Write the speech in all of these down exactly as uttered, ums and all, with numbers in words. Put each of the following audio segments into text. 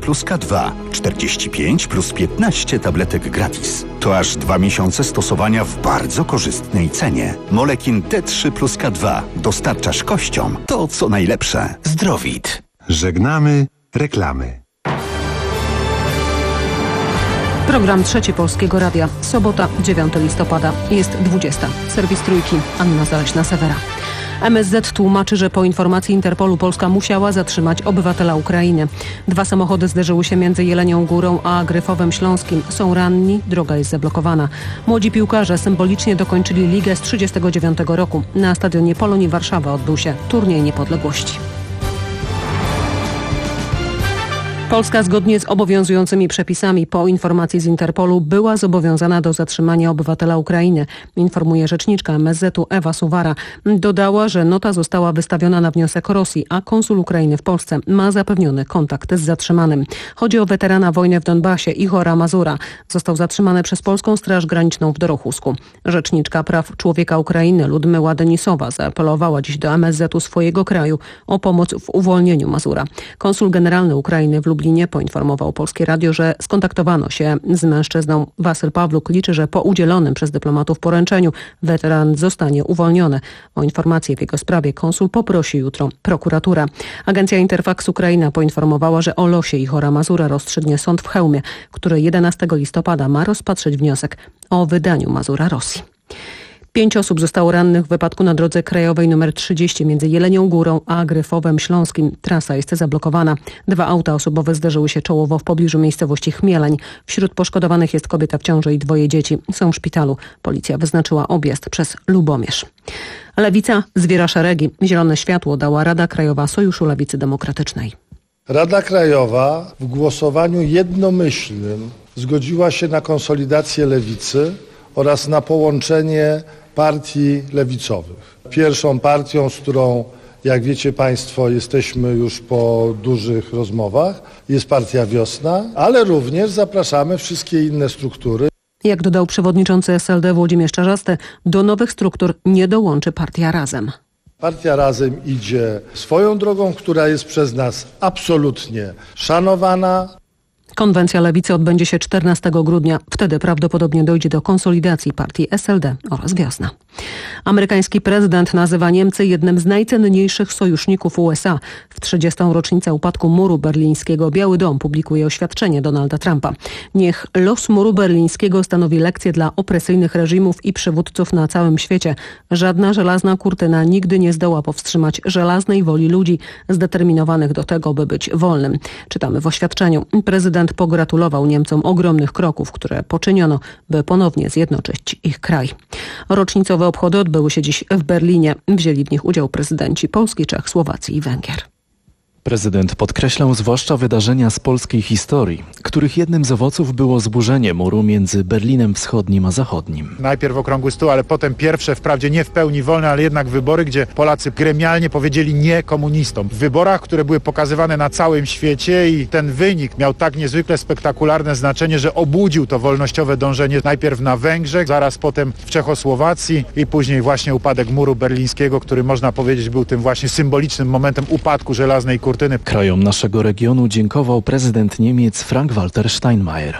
plus K dwa, czterdzieści pięć plus piętnaście tabletek gratis. To aż dwa miesiące stosowania w bardzo korzystnej cenie. Molekin D trzy plus K dwa dostarczasz kościom to, co najlepsze. Zdrowit. Żegnamy reklamy. Program Trzeci Polskiego Radia. Sobota, dziewiątego listopada. Jest dwudziesta. Serwis Trójki. Anna Zaleśna-Sewera. M S Z tłumaczy, że po informacji Interpolu Polska musiała zatrzymać obywatela Ukrainy. Dwa samochody zderzyły się między Jelenią Górą a Gryfowem Śląskim. Są ranni, droga jest zablokowana. Młodzi piłkarze symbolicznie dokończyli ligę z trzydziestego dziewiątego roku. Na stadionie Polonii Warszawa odbył się turniej niepodległości. Polska zgodnie z obowiązującymi przepisami po informacji z Interpolu była zobowiązana do zatrzymania obywatela Ukrainy, informuje rzeczniczka M S Z-u Ewa Suwara. Dodała, że nota została wystawiona na wniosek Rosji, a konsul Ukrainy w Polsce ma zapewniony kontakt z zatrzymanym. Chodzi o weterana wojny w Donbasie Ihora Mazura. Został zatrzymany przez Polską Straż Graniczną w Dorochusku. Rzeczniczka praw człowieka Ukrainy Ludmyła Denisowa zaapelowała dziś do M S Z-u swojego kraju o pomoc w uwolnieniu Mazura. Konsul generalny Ukrainy w Lublinie poinformował Polskie Radio, że skontaktowano się z mężczyzną. Wasyl Pawluk liczy, że po udzielonym przez dyplomatów poręczeniu weteran zostanie uwolniony. O informację w jego sprawie konsul poprosi jutro prokuratura. Agencja Interfax Ukraina poinformowała, że o losie Ihora Mazura rozstrzygnie sąd w Chełmie, który jedenastego listopada ma rozpatrzyć wniosek o wydaniu Mazura Rosji. Pięć osób zostało rannych w wypadku na drodze krajowej nr trzydzieści między Jelenią Górą a Gryfowem Śląskim. Trasa jest zablokowana. Dwa auta osobowe zderzyły się czołowo w pobliżu miejscowości Chmieleń. Wśród poszkodowanych jest kobieta w ciąży i dwoje dzieci. Są w szpitalu. Policja wyznaczyła objazd przez Lubomierz. Lewica zwiera szeregi. Zielone światło dała Rada Krajowa Sojuszu Lewicy Demokratycznej. Rada Krajowa w głosowaniu jednomyślnym zgodziła się na konsolidację lewicy oraz na połączenie partii lewicowych. Pierwszą partią, z którą, jak wiecie Państwo, jesteśmy już po dużych rozmowach, jest Partia Wiosna, ale również zapraszamy wszystkie inne struktury. Jak dodał przewodniczący S L D Włodzimierz Czarzasty, do nowych struktur nie dołączy Partia Razem. Partia Razem idzie swoją drogą, która jest przez nas absolutnie szanowana. Konwencja Lewicy odbędzie się czternastego grudnia. Wtedy prawdopodobnie dojdzie do konsolidacji partii S L D oraz Wiosna. Amerykański prezydent nazywa Niemcy jednym z najcenniejszych sojuszników U S A. W trzydziestą rocznicę upadku muru berlińskiego Biały Dom publikuje oświadczenie Donalda Trumpa. Niech los muru berlińskiego stanowi lekcję dla opresyjnych reżimów i przywódców na całym świecie. Żadna żelazna kurtyna nigdy nie zdoła powstrzymać żelaznej woli ludzi zdeterminowanych do tego, by być wolnym. Czytamy w oświadczeniu. Prezydent pogratulował Niemcom ogromnych kroków, które poczyniono, by ponownie zjednoczyć ich kraj. Rocznicowe obchody odbyły się dziś w Berlinie. Wzięli w nich udział prezydenci Polski, Czech, Słowacji i Węgier. Prezydent podkreślał zwłaszcza wydarzenia z polskiej historii, których jednym z owoców było zburzenie muru między Berlinem Wschodnim a Zachodnim. Najpierw okrągły stół, ale potem pierwsze, wprawdzie nie w pełni wolne, ale jednak wybory, gdzie Polacy gremialnie powiedzieli nie komunistom. W wyborach, które były pokazywane na całym świecie i ten wynik miał tak niezwykle spektakularne znaczenie, że obudził to wolnościowe dążenie najpierw na Węgrzech, zaraz potem w Czechosłowacji i później właśnie upadek muru berlińskiego, który można powiedzieć był tym właśnie symbolicznym momentem upadku żelaznej kurtyny. Krajom naszego regionu dziękował prezydent Niemiec Frank-Walter Steinmeier.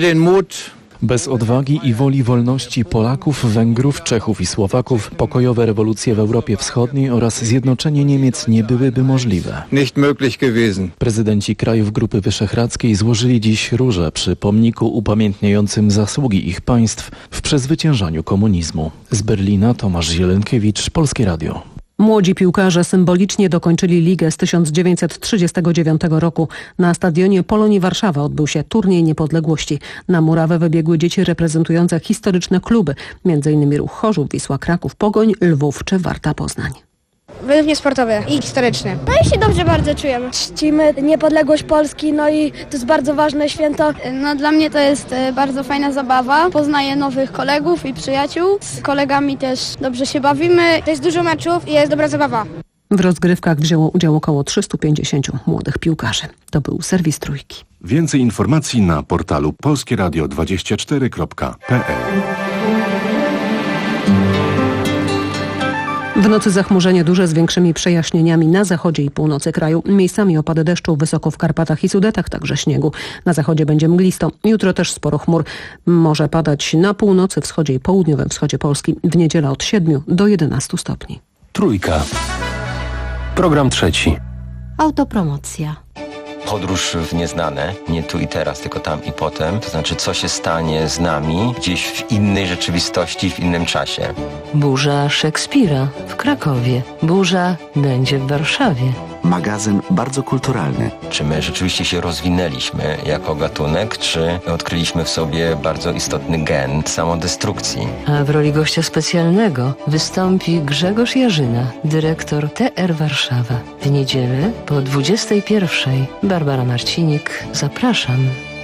Bez odwagi i woli wolności Polaków, Węgrów, Czechów i Słowaków pokojowe rewolucje w Europie Wschodniej oraz zjednoczenie Niemiec nie byłyby możliwe. Prezydenci krajów Grupy Wyszehradzkiej złożyli dziś róże przy pomniku upamiętniającym zasługi ich państw w przezwyciężaniu komunizmu. Z Berlina Tomasz Zielenkiewicz, Polskie Radio. Młodzi piłkarze symbolicznie dokończyli ligę z tysiąc dziewięćset trzydziestego dziewiątego roku. Na stadionie Polonii Warszawa odbył się turniej niepodległości. Na murawę wybiegły dzieci reprezentujące historyczne kluby, między innymi Ruch Chorzów, Wisła Kraków, Pogoń, Lwów czy Warta Poznań. Według mnie sportowe i historyczne. No i się dobrze bardzo czujemy. Czcimy niepodległość Polski, no i to jest bardzo ważne święto. No dla mnie to jest bardzo fajna zabawa. Poznaję nowych kolegów i przyjaciół. Z kolegami też dobrze się bawimy. To jest dużo meczów i jest dobra zabawa. W rozgrywkach wzięło udział około trzystu pięćdziesięciu młodych piłkarzy. To był serwis Trójki. Więcej informacji na portalu polskie radio dwadzieścia cztery kropka p l. W nocy zachmurzenie duże z większymi przejaśnieniami na zachodzie i północy kraju. Miejscami opady deszczu wysoko w Karpatach i Sudetach, także śniegu. Na zachodzie będzie mglisto. Jutro też sporo chmur. Może padać na północy, wschodzie i południowym wschodzie Polski. W niedzielę od siedmiu do jedenastu stopni. Trójka. Program trzeci. Autopromocja. Podróż w nieznane, nie tu i teraz, tylko tam i potem. To znaczy, co się stanie z nami gdzieś w innej rzeczywistości, w innym czasie. Burza Szekspira w Krakowie. Burza będzie w Warszawie. Magazyn bardzo kulturalny. Czy my rzeczywiście się rozwinęliśmy jako gatunek, czy odkryliśmy w sobie bardzo istotny gen samodestrukcji? A w roli gościa specjalnego wystąpi Grzegorz Jarzyna, dyrektor T R Warszawa. W niedzielę po dwudziestej pierwszej. Barbara Marcinik, zapraszam.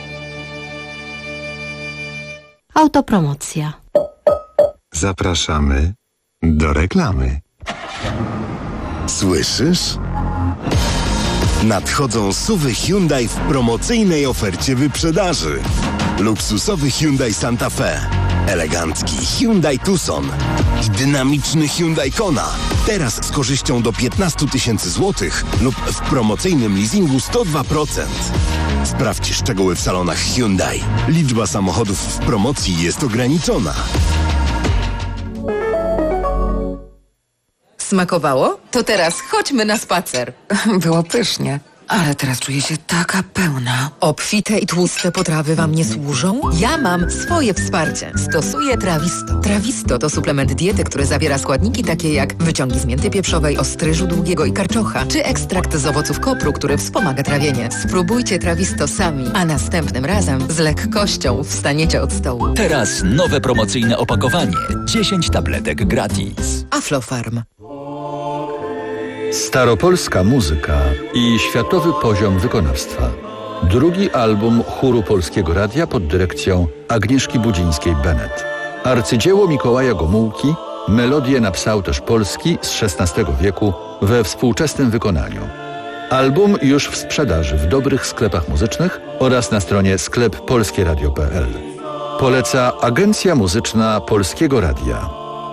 Autopromocja. Zapraszamy do reklamy. Słyszysz? Nadchodzą suwy Hyundai w promocyjnej ofercie wyprzedaży. Luksusowy Hyundai Santa Fe, elegancki Hyundai Tucson i dynamiczny Hyundai Kona. Teraz z korzyścią do piętnaście tysięcy złotych lub w promocyjnym leasingu sto dwa procent. Sprawdź szczegóły w salonach Hyundai. Liczba samochodów w promocji jest ograniczona. Smakowało? To teraz chodźmy na spacer. Było pysznie. Ale teraz czuję się taka pełna. Obfite i tłuste potrawy wam nie służą? Ja mam swoje wsparcie. Stosuję Trawisto. Trawisto to suplement diety, który zawiera składniki takie jak wyciągi z mięty pieprzowej, ostryżu długiego i karczocha, czy ekstrakt z owoców kopru, który wspomaga trawienie. Spróbujcie Trawisto sami, a następnym razem z lekkością wstaniecie od stołu. Teraz nowe promocyjne opakowanie. dziesięć tabletek gratis. Aflofarm. Staropolska muzyka i światowy poziom wykonawstwa. Drugi album chóru Polskiego Radia pod dyrekcją Agnieszki Budzińskiej-Bennett. Arcydzieło Mikołaja Gomułki, melodie napisał też Polski z szesnastego wieku we współczesnym wykonaniu. Album już w sprzedaży w dobrych sklepach muzycznych oraz na stronie sklep polskieradio kropka p l. Poleca Agencja Muzyczna Polskiego Radia.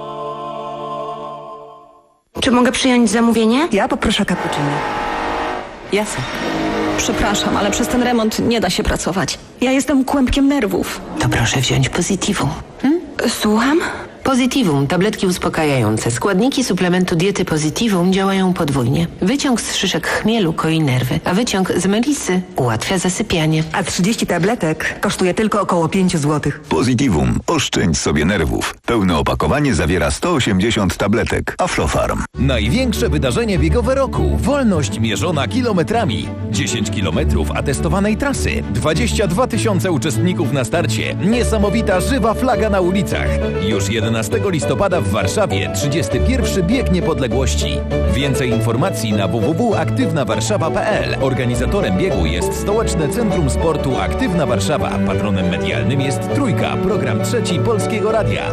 Czy mogę przyjąć zamówienie? Ja poproszę cappuccino. Jasne. Przepraszam, ale przez ten remont nie da się pracować. Ja jestem kłębkiem nerwów. To proszę wziąć Positivum. Hmm? Słucham? Positivum, tabletki uspokajające. Składniki suplementu diety Positivum działają podwójnie. Wyciąg z szyszek chmielu koi nerwy, a wyciąg z melisy ułatwia zasypianie. A trzydzieści tabletek kosztuje tylko około pięć złotych. Positivum. Oszczędź sobie nerwów. Pełne opakowanie zawiera sto osiemdziesiąt tabletek. Aflofarm. Największe wydarzenie biegowe roku. Wolność mierzona kilometrami. dziesięć kilometrów atestowanej trasy. dwadzieścia dwa tysiące uczestników na starcie. Niesamowita żywa flaga na ulicach. Już jedenastego listopada w Warszawie trzydziesty pierwszy Bieg Niepodległości. Więcej informacji na w w w kropka aktywna warszawa kropka p l. Organizatorem biegu jest Stołeczne Centrum Sportu Aktywna Warszawa. Patronem medialnym jest Trójka, program trzeci Polskiego Radia.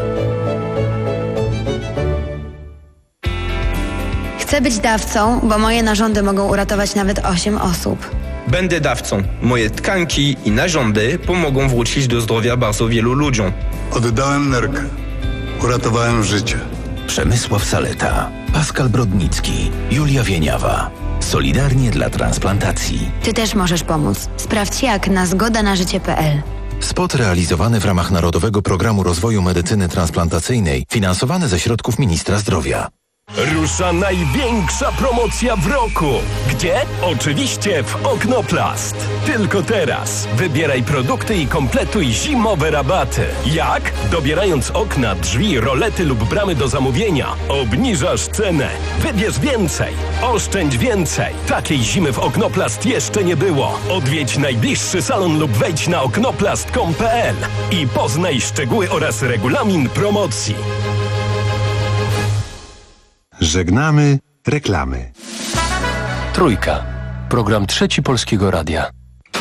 Chcę być dawcą, bo moje narządy mogą uratować nawet osiem osób. Będę dawcą. Moje tkanki i narządy pomogą wrócić do zdrowia bardzo wielu ludziom. Oddałem nerkę. Uratowałem życie. Przemysław Saleta, Pascal Brodnicki, Julia Wieniawa. Solidarnie dla transplantacji. Ty też możesz pomóc. Sprawdź jak na zgoda na życie kropka p l. Spot realizowany w ramach Narodowego Programu Rozwoju Medycyny Transplantacyjnej, finansowany ze środków Ministra Zdrowia. Rusza największa promocja w roku. Gdzie? Oczywiście w Oknoplast. Tylko teraz. Wybieraj produkty i kompletuj zimowe rabaty. Jak? Dobierając okna, drzwi, rolety lub bramy do zamówienia. Obniżasz cenę. Wybierz więcej. Oszczędź więcej. Takiej zimy w Oknoplast jeszcze nie było. Odwiedź najbliższy salon lub wejdź na oknoplast kropka com kropka p l i poznaj szczegóły oraz regulamin promocji. Żegnamy reklamy. Trójka. Program trzeci Polskiego Radia.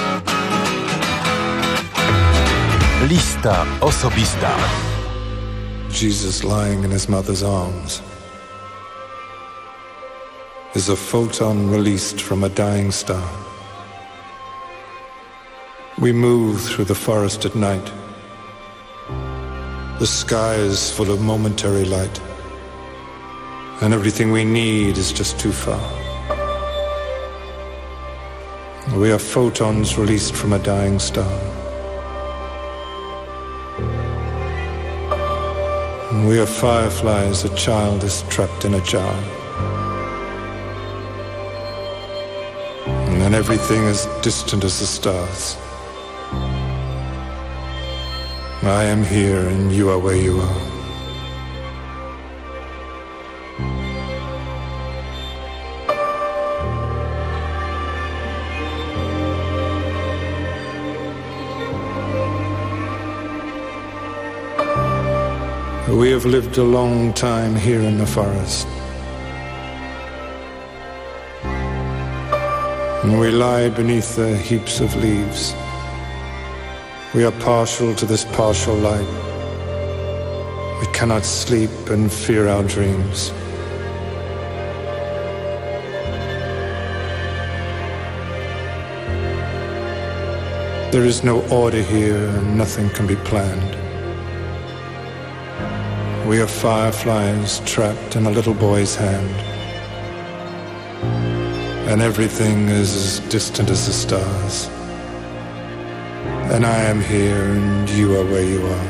Lista osobista. Jesus lying in his mother's arms is a photon released from a dying star. We move through the forest at night. The sky is full of momentary light. and everything we need is just too far. We are photons released from a dying star. We are fireflies, a child is trapped in a jar. And everything as distant as the stars. I am here and you are where you are. We have lived a long time here in the forest. And we lie beneath the heaps of leaves. We are partial to this partial light. We cannot sleep and fear our dreams. There is no order here and nothing can be planned. We are fireflies trapped in a little boy's hand. And everything is as distant as the stars. And I am here and you are where you are.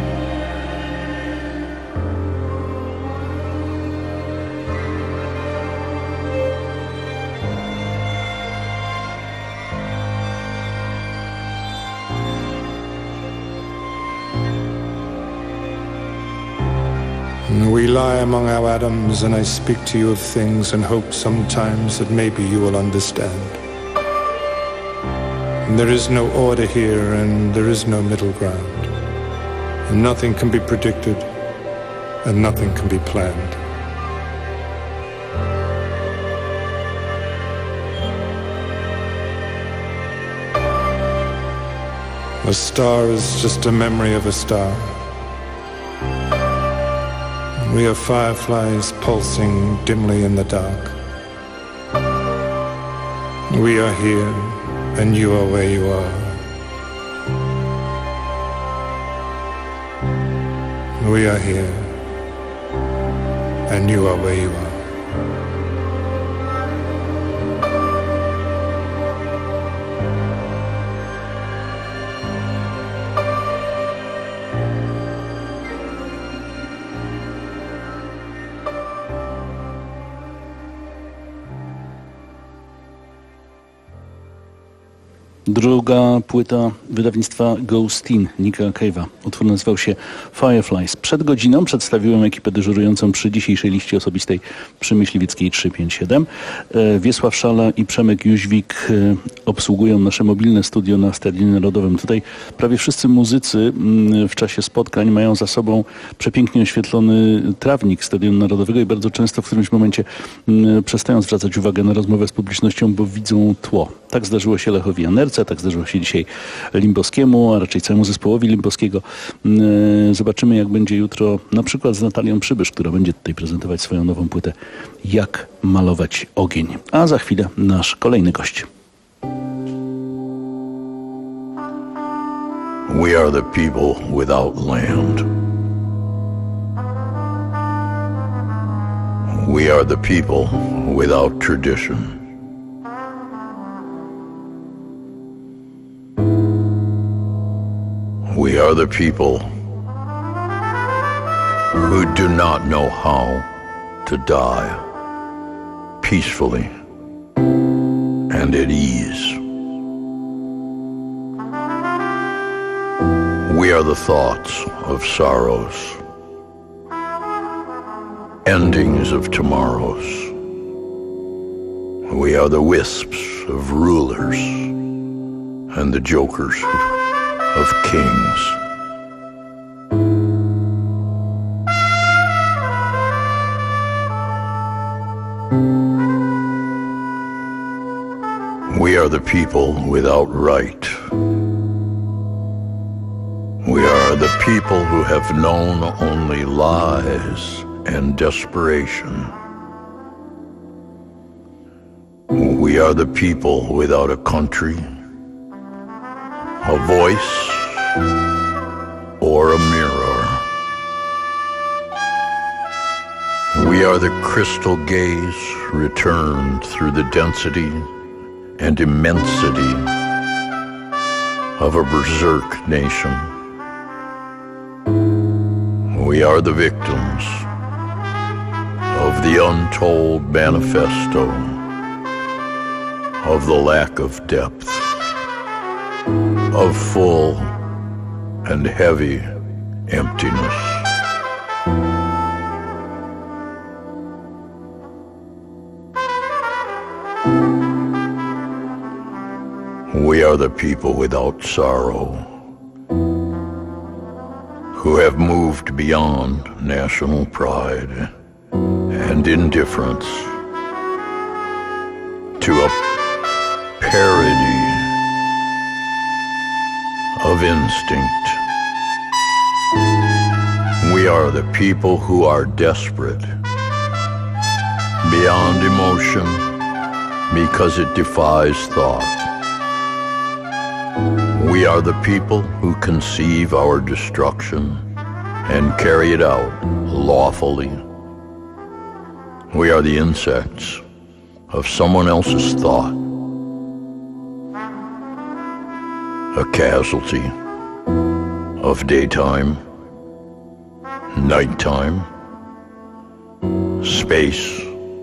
We lie among our atoms and I speak to you of things and hope sometimes that maybe you will understand. And there is no order here and there is no middle ground. And nothing can be predicted and nothing can be planned. A star is just a memory of a star. We are fireflies pulsing dimly in the dark. We are here, and you are where you are. We are here, and you are where you are. Druga płyta wydawnictwa Ghosteen Nicka Cave'a. Utwór nazywał się Fireflies. Przed godziną przedstawiłem ekipę dyżurującą przy dzisiejszej liście osobistej przy Myśliwieckiej trzysta pięćdziesiąt siedem. Wiesław Szala i Przemek Jóźwik obsługują nasze mobilne studio na Stadionie Narodowym. Tutaj prawie wszyscy muzycy w czasie spotkań mają za sobą przepięknie oświetlony trawnik Stadionu Narodowego i bardzo często w którymś momencie przestają zwracać uwagę na rozmowę z publicznością, bo widzą tło. Tak zdarzyło się Lechowi Janerce, tak zdarzyło się dzisiaj Limbowskiemu, a raczej całemu zespołowi Limbowskiego. Zobaczymy, jak będzie jutro na przykład z Natalią Przybysz, która będzie tutaj prezentować swoją nową płytę Jak malować ogień. A za chwilę nasz kolejny gość. We are the people without land. We are the people without tradition. We are the people who do not know how to die peacefully and at ease. We are the thoughts of sorrows, endings of tomorrows. We are the wisps of rulers and the jokers of kings. We are the people without right. We are the people who have known only lies and desperation. We are the people without a country, a voice, or a mirror. We We are the crystal gaze returned through the density and immensity of a berserk nation. We are the victims of the untold manifesto of the lack of depth, of full and heavy emptiness. We are the people without sorrow, who have moved beyond national pride and indifference to a parody of instinct. We are the people who are desperate beyond emotion because it defies thought. We are the people who conceive our destruction and carry it out lawfully. We are the insects of someone else's thought, a casualty of daytime, nighttime, space,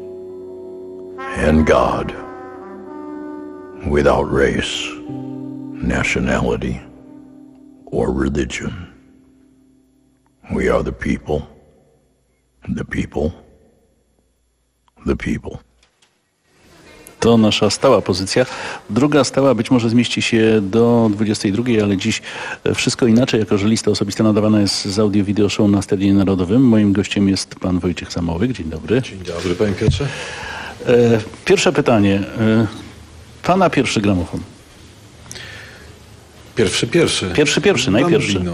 and God, without race, nationality, or religion. We are the people, the people, the people. To nasza stała pozycja. Druga stała być może zmieści się do dwudziestej drugiej, ale dziś wszystko inaczej, jako że lista osobista nadawana jest z audio video show na Stadionie Narodowym. Moim gościem jest pan Wojciech Samołyk. Dzień dobry. Dzień dobry, panie Piotrze. Pierwsze pytanie. Pana pierwszy gramofon. Pierwszy, pierwszy. Pierwszy, pierwszy, najpierwszy. Bambino.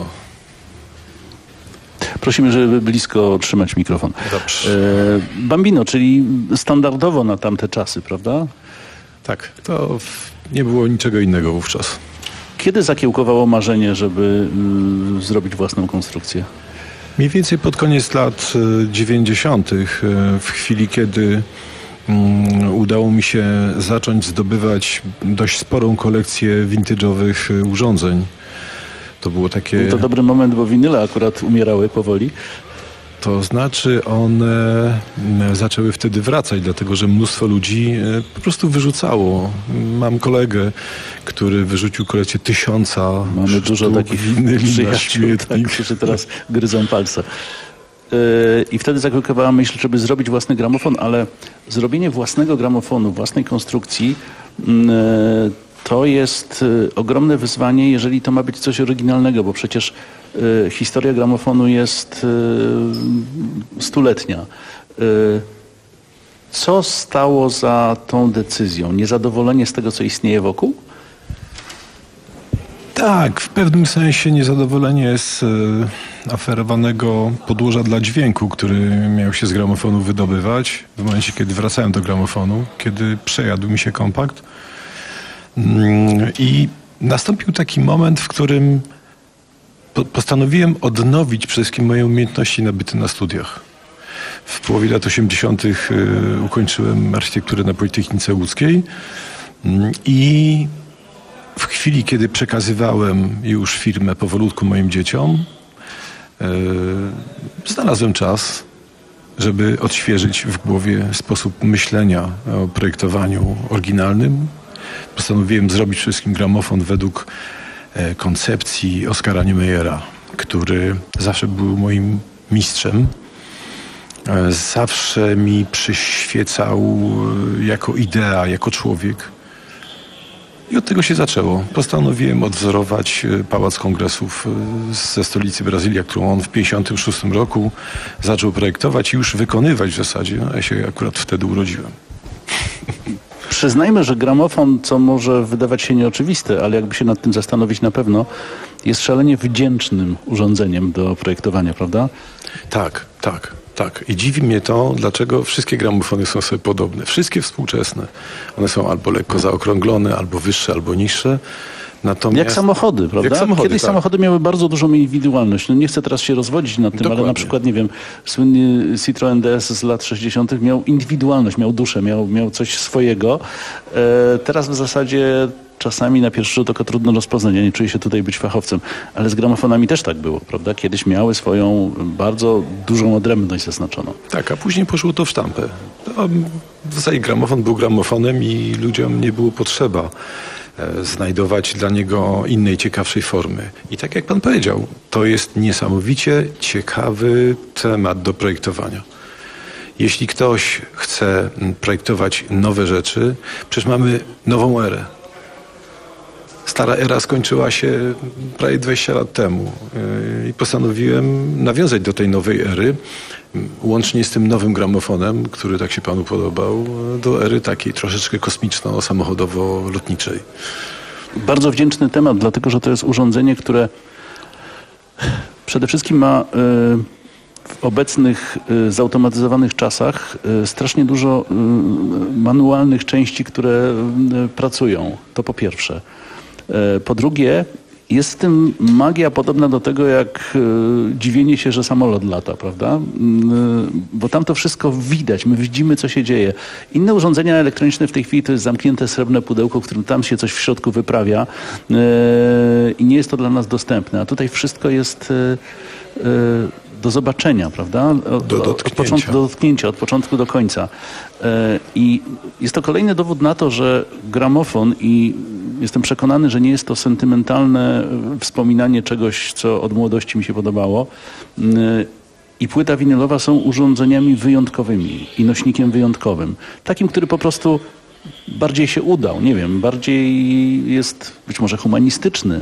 Prosimy, żeby blisko trzymać mikrofon. Dobrze. E, Bambino, czyli standardowo na tamte czasy, prawda? Tak, to nie było niczego innego wówczas. Kiedy zakiełkowało marzenie, żeby y, zrobić własną konstrukcję? Mniej więcej pod koniec lat dziewięćdziesiątych, w chwili kiedy um, udało mi się zacząć zdobywać dość sporą kolekcję vintage'owych urządzeń. To było takie... Był to dobry moment, bo winyle akurat umierały powoli. To znaczy one zaczęły wtedy wracać, dlatego że mnóstwo ludzi po prostu wyrzucało. Mam kolegę, który wyrzucił kolekcję tysiąca. Mamy dużo takich przyjaciół, tak, którzy teraz gryzą palce. Yy, I wtedy zakiełkowała myśl, żeby zrobić własny gramofon, ale zrobienie własnego gramofonu, własnej konstrukcji yy, to jest y, ogromne wyzwanie, jeżeli to ma być coś oryginalnego, bo przecież y, historia gramofonu jest y, stuletnia. Y, co stało za tą decyzją? Niezadowolenie z tego, co istnieje wokół? Tak, w pewnym sensie niezadowolenie z y, oferowanego podłoża dla dźwięku, który miał się z gramofonu wydobywać w momencie, kiedy wracałem do gramofonu, kiedy przejadł mi się kompakt. I nastąpił taki moment, w którym postanowiłem odnowić przede wszystkim moje umiejętności nabyte na studiach. W połowie lat osiemdziesiątych ukończyłem architekturę na Politechnice Łódzkiej i w chwili, kiedy przekazywałem już firmę powolutku moim dzieciom, znalazłem czas, żeby odświeżyć w głowie sposób myślenia o projektowaniu oryginalnym. Postanowiłem zrobić wszystkim gramofon według e, koncepcji Oskara Niemeyera, który zawsze był moim mistrzem. E, zawsze mi przyświecał e, jako idea, jako człowiek. I od tego się zaczęło. Postanowiłem odwzorować e, Pałac Kongresów e, ze stolicy Brazylii, którą on w pięćdziesiątym szóstym roku zaczął projektować i już wykonywać w zasadzie. No, ja się akurat wtedy urodziłem. Przyznajmy, że gramofon, co może wydawać się nieoczywiste, ale jakby się nad tym zastanowić na pewno, jest szalenie wdzięcznym urządzeniem do projektowania, prawda? Tak, tak, tak. I dziwi mnie to, dlaczego wszystkie gramofony są sobie podobne. Wszystkie współczesne. One są albo lekko zaokrąglone, albo wyższe, albo niższe. Natomiast, jak samochody, prawda? Jak samochody, Kiedyś tak. samochody miały bardzo dużą indywidualność. No nie chcę teraz się rozwodzić nad tym, Dokładnie. ale na przykład, nie wiem, słynny Citroën D S z lat sześćdziesiątych miał indywidualność, miał duszę, miał, miał coś swojego. E, teraz w zasadzie czasami na pierwszy rzut oka trudno rozpoznać. Ja nie czuję się tutaj być fachowcem, ale z gramofonami też tak było, prawda? Kiedyś miały swoją bardzo dużą odrębność zaznaczoną. Tak, a później poszło to w sztampę. No, w zasadzie gramofon był gramofonem i ludziom nie było potrzeba e, znajdować dla niego innej, ciekawszej formy. I tak jak pan powiedział, to jest niesamowicie ciekawy temat do projektowania. Jeśli ktoś chce projektować nowe rzeczy, przecież mamy nową erę. Stara era skończyła się prawie dwadzieścia lat temu i postanowiłem nawiązać do tej nowej ery, łącznie z tym nowym gramofonem, który tak się panu podobał, do ery takiej troszeczkę kosmiczno-samochodowo-lotniczej. Bardzo wdzięczny temat, dlatego że to jest urządzenie, które przede wszystkim ma w obecnych zautomatyzowanych czasach strasznie dużo manualnych części, które pracują. To po pierwsze. Po drugie, jest w tym magia podobna do tego, jak e, dziwienie się, że samolot lata, prawda? E, bo tam to wszystko widać, my widzimy, co się dzieje. Inne urządzenia elektroniczne w tej chwili to jest zamknięte srebrne pudełko, w którym tam się coś w środku wyprawia e, i nie jest to dla nas dostępne. A tutaj wszystko jest e, e, do zobaczenia, prawda? Od, do od początku do dotknięcia, od początku do końca. E, I jest to kolejny dowód na to, że gramofon, i jestem przekonany, że nie jest to sentymentalne wspominanie czegoś, co od młodości mi się podobało, e, i płyta winylowa są urządzeniami wyjątkowymi i nośnikiem wyjątkowym. Takim, który po prostu bardziej się udał, nie wiem, bardziej jest być może humanistyczny.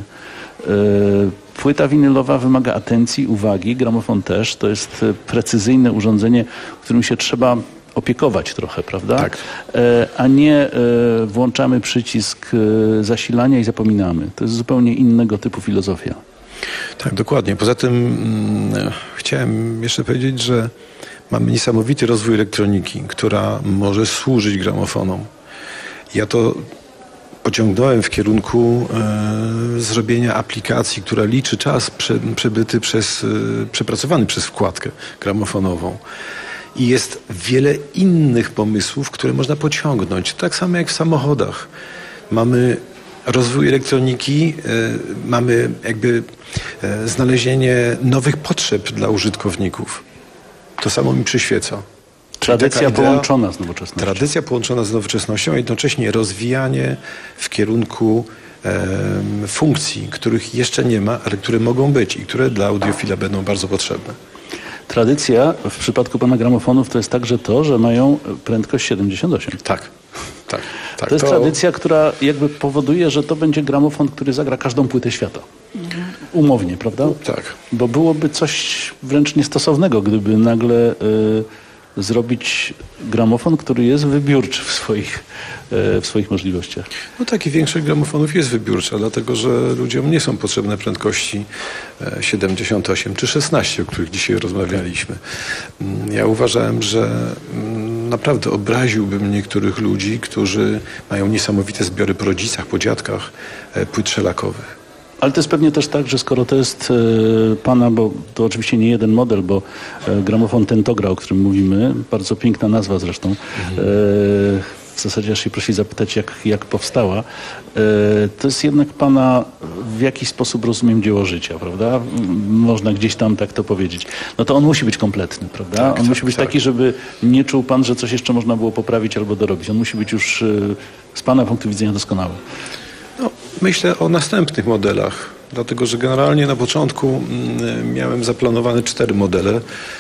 Płyta winylowa wymaga atencji, uwagi, gramofon też. To jest precyzyjne urządzenie, którym się trzeba opiekować trochę, prawda? Tak. A nie włączamy przycisk zasilania i zapominamy. To jest zupełnie innego typu filozofia. Tak, dokładnie. Poza tym mm, chciałem jeszcze powiedzieć, że mamy niesamowity rozwój elektroniki, która może służyć gramofonom. Ja to pociągnąłem w kierunku e, zrobienia aplikacji, która liczy czas prze, przebyty przez, e, przepracowany przez wkładkę gramofonową. I jest wiele innych pomysłów, które można pociągnąć. Tak samo jak w samochodach. Mamy rozwój elektroniki, e, mamy jakby e, znalezienie nowych potrzeb dla użytkowników. To samo mi przyświeca. Tradycja połączona z nowoczesnością. Tradycja połączona z nowoczesnością, a jednocześnie rozwijanie w kierunku e, funkcji, których jeszcze nie ma, ale które mogą być i które dla audiofila będą bardzo potrzebne. Tradycja w przypadku pana gramofonów to jest także to, że mają prędkość siedemdziesiąt osiem. Tak, tak. tak to jest to... tradycja, która jakby powoduje, że to będzie gramofon, który zagra każdą płytę świata. Mhm. Umownie, prawda? Tak. Bo byłoby coś wręcz niestosownego, gdyby nagle y, zrobić gramofon, który jest wybiórczy w swoich, y, w swoich możliwościach. No tak, i większość gramofonów jest wybiórcza, dlatego że ludziom nie są potrzebne prędkości siedemdziesiąt osiem czy szesnaście, o których dzisiaj rozmawialiśmy. Ja uważałem, że naprawdę obraziłbym niektórych ludzi, którzy mają niesamowite zbiory po rodzicach, po dziadkach, płyt szelakowych. Ale to jest pewnie też tak, że skoro to jest e, pana, bo to oczywiście nie jeden model, bo e, gramofon Tentogra, o którym mówimy, bardzo piękna nazwa zresztą, mhm. e, w zasadzie aż się prosi zapytać, jak, jak powstała, e, to jest jednak pana w jakiś sposób, rozumiem, dzieło życia, prawda? Można gdzieś tam tak to powiedzieć. No to on musi być kompletny, prawda? Tak, on tak, musi być tak. taki, żeby nie czuł pan, że coś jeszcze można było poprawić albo dorobić. On musi być już e, z pana punktu widzenia doskonały. No, myślę o następnych modelach, dlatego że generalnie na początku miałem zaplanowane cztery modele.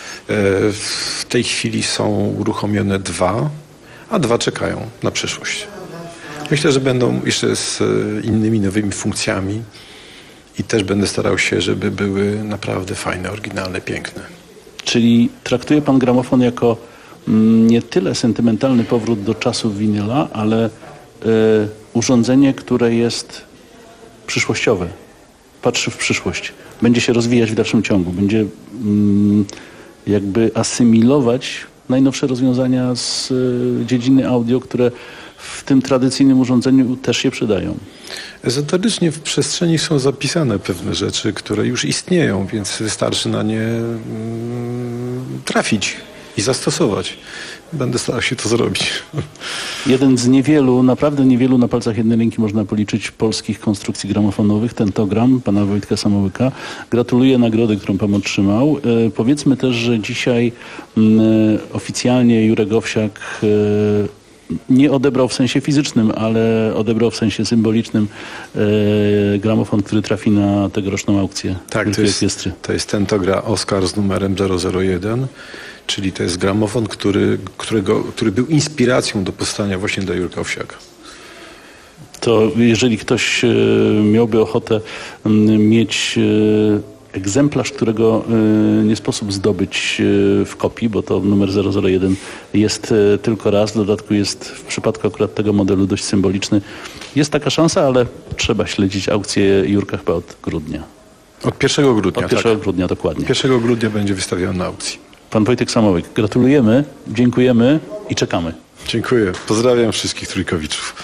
W tej chwili są uruchomione dwa, a dwa czekają na przyszłość. Myślę, że będą jeszcze z innymi nowymi funkcjami i też będę starał się, żeby były naprawdę fajne, oryginalne, piękne. Czyli traktuje pan gramofon jako mm, nie tyle sentymentalny powrót do czasów winyla, ale y, urządzenie, które jest przyszłościowe. Patrzy w przyszłość. Będzie się rozwijać w dalszym ciągu. Będzie mm, jakby asymilować najnowsze rozwiązania z y, dziedziny audio, które w tym tradycyjnym urządzeniu też się przydają. Ezoterycznie w przestrzeni są zapisane pewne rzeczy, które już istnieją, więc wystarczy na nie mm, trafić i zastosować. Będę starał się to zrobić. Jeden z niewielu, naprawdę niewielu na palcach jednej ręki można policzyć polskich konstrukcji gramofonowych, tentogram pana Wojtka Samołyka. Gratuluję nagrody, którą pan otrzymał. E, powiedzmy też, że dzisiaj m, oficjalnie Jurek Owsiak e, nie odebrał w sensie fizycznym, ale odebrał w sensie symbolicznym e, gramofon, który trafi na tegoroczną aukcję. Tak, to jest, to jest tentogra Oscar z numerem zero zero jeden. Czyli to jest gramofon, który, którego, który był inspiracją do powstania właśnie dla Jurka Owsiaka. To jeżeli ktoś e, miałby ochotę m, mieć e, egzemplarz, którego e, nie sposób zdobyć e, w kopii, bo to numer zero zero jeden jest e, tylko raz, w dodatku jest w przypadku akurat tego modelu dość symboliczny. Jest taka szansa, ale trzeba śledzić aukcję Jurka chyba od grudnia. Od pierwszego grudnia, Od pierwszego tak. grudnia, dokładnie. pierwszego grudnia będzie wystawiony na aukcji. Pan Wojtek Samołyk, gratulujemy, dziękujemy i czekamy. Dziękuję. Pozdrawiam wszystkich trójkowiczów.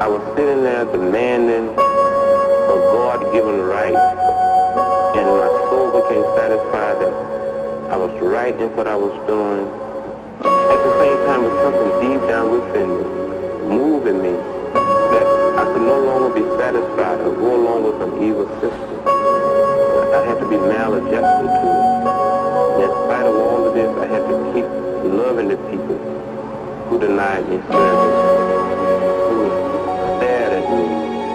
was sitting there demanding a God-given right, and my soul became satisfied that I was right in what I was doing. At the same time, with something deep down within me, moving me, that I could no longer be satisfied or go along with an evil system. I had to be maladjusted to it. And in spite of all of this, I had to keep loving the people who denied me service, who stared at me.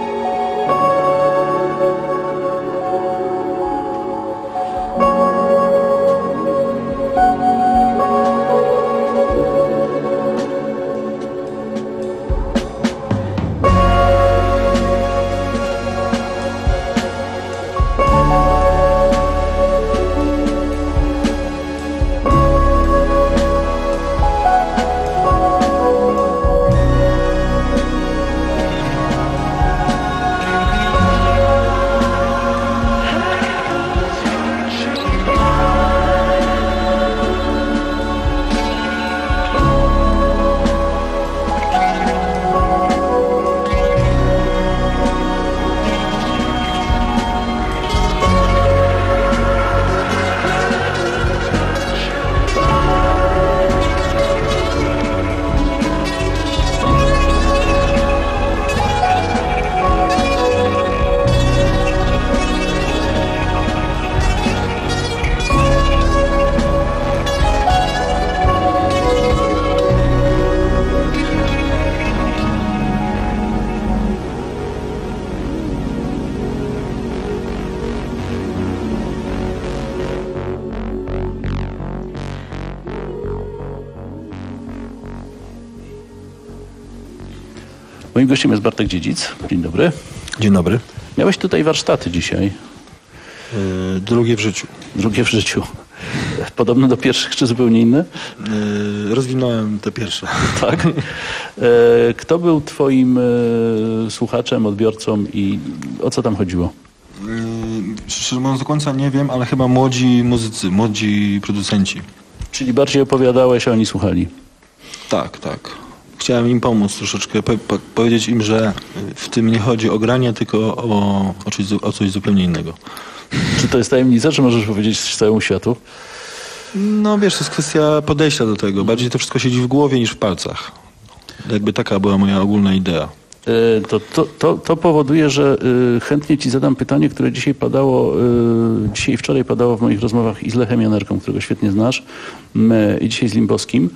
Moim gościem jest Bartek Dziedzic. Dzień dobry. Dzień dobry. Miałeś tutaj warsztaty dzisiaj. Yy, drugie w życiu. Drugie w życiu. Podobno do pierwszych, czy zupełnie inne? Yy, rozwinąłem te pierwsze. Tak. Yy, kto był twoim yy, słuchaczem, odbiorcą i o co tam chodziło? Yy, szczerze mówiąc do końca nie wiem, ale chyba młodzi muzycy, młodzi producenci. Czyli bardziej opowiadałeś, a oni słuchali? Tak, tak. Chciałem im pomóc troszeczkę, po, po, powiedzieć im, że w tym nie chodzi o granie, tylko o, o, coś, o coś zupełnie innego. Czy to jest tajemnica, czy możesz powiedzieć całemu światu? No wiesz, to jest kwestia podejścia do tego. Bardziej to wszystko siedzi w głowie niż w palcach. Jakby taka była moja ogólna idea. To, to, to, to powoduje, że chętnie ci zadam pytanie, które dzisiaj padało, dzisiaj i wczoraj padało w moich rozmowach i z Lechem Janerką, którego świetnie znasz, i dzisiaj z Limbowskim.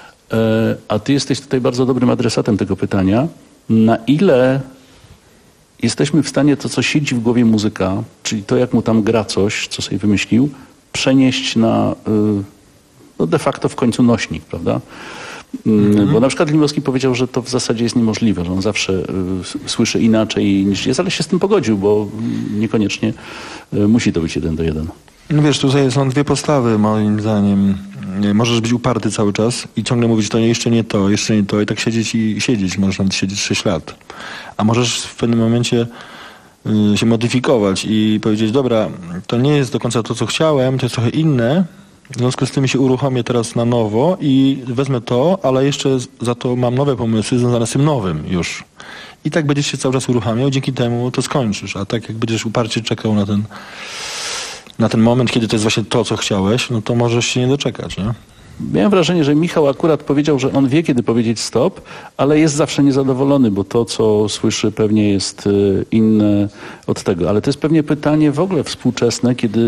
A ty jesteś tutaj bardzo dobrym adresatem tego pytania. Na ile jesteśmy w stanie to, co siedzi w głowie muzyka, czyli to, jak mu tam gra coś, co sobie wymyślił, przenieść na no de facto w końcu nośnik, prawda? Mm-hmm. Bo na przykład Limbowski powiedział, że to w zasadzie jest niemożliwe, że on zawsze y, słyszy inaczej niż jest, ale się z tym pogodził, bo niekoniecznie y, musi to być jeden do jeden. No wiesz, tutaj są dwie postawy moim zdaniem. Możesz być uparty cały czas i ciągle mówić, to jeszcze nie to, jeszcze nie to i tak siedzieć i siedzieć. Możesz nawet siedzieć sześć lat. A możesz w pewnym momencie y, się modyfikować i powiedzieć, dobra, to nie jest do końca to, co chciałem, to jest trochę inne. W związku z tym się uruchomię teraz na nowo i wezmę to, ale jeszcze za to mam nowe pomysły związane z tym nowym już. I tak będziesz się cały czas uruchamiał, dzięki temu to skończysz. A tak jak będziesz uparcie czekał na ten, na ten moment, kiedy to jest właśnie to, co chciałeś, no to możesz się nie doczekać, nie? Miałem wrażenie, że Michał akurat powiedział, że on wie, kiedy powiedzieć stop, ale jest zawsze niezadowolony, bo to, co słyszy, pewnie jest inne od tego. Ale to jest pewnie pytanie w ogóle współczesne, kiedy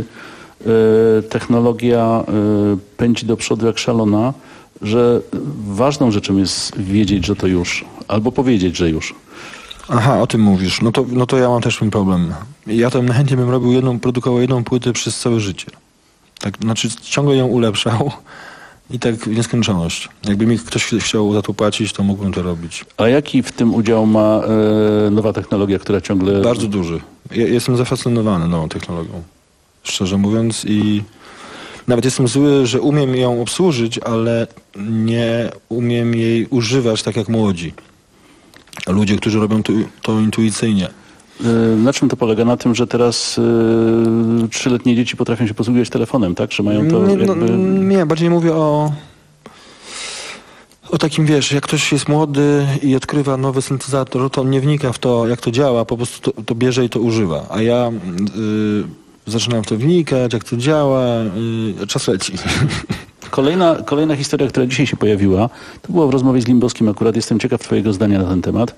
technologia pędzi do przodu jak szalona, że ważną rzeczą jest wiedzieć, że to już, albo powiedzieć, że już. Aha, o tym mówisz. No to, no to ja mam też ten problem. Ja to chętnie bym robił jedną, produkował jedną płytę przez całe życie. Tak, znaczy ciągle ją ulepszał i tak w nieskończoność. Jakby mi ktoś chciał za to płacić, to mógłbym to robić. A jaki w tym udział ma e, nowa technologia, która ciągle... Bardzo duży. Ja jestem zafascynowany nową technologią. Szczerze mówiąc, i nawet jestem zły, że umiem ją obsłużyć, ale nie umiem jej używać tak jak młodzi. Ludzie, którzy robią to, to intuicyjnie. Na czym to polega? Na tym, że teraz yy, trzyletnie dzieci potrafią się posługiwać telefonem, tak? Że mają to nie, jakby... no, nie, bardziej mówię o O takim, wiesz, jak ktoś jest młody i odkrywa nowy syntezator, to on nie wnika w to, jak to działa, po prostu to, to bierze i to używa. A ja y, zaczynam w to wnikać, jak to działa, y, czas leci. Kolejna, kolejna historia, która dzisiaj się pojawiła, to było w rozmowie z Limbowskim akurat. Jestem ciekaw twojego zdania na ten temat.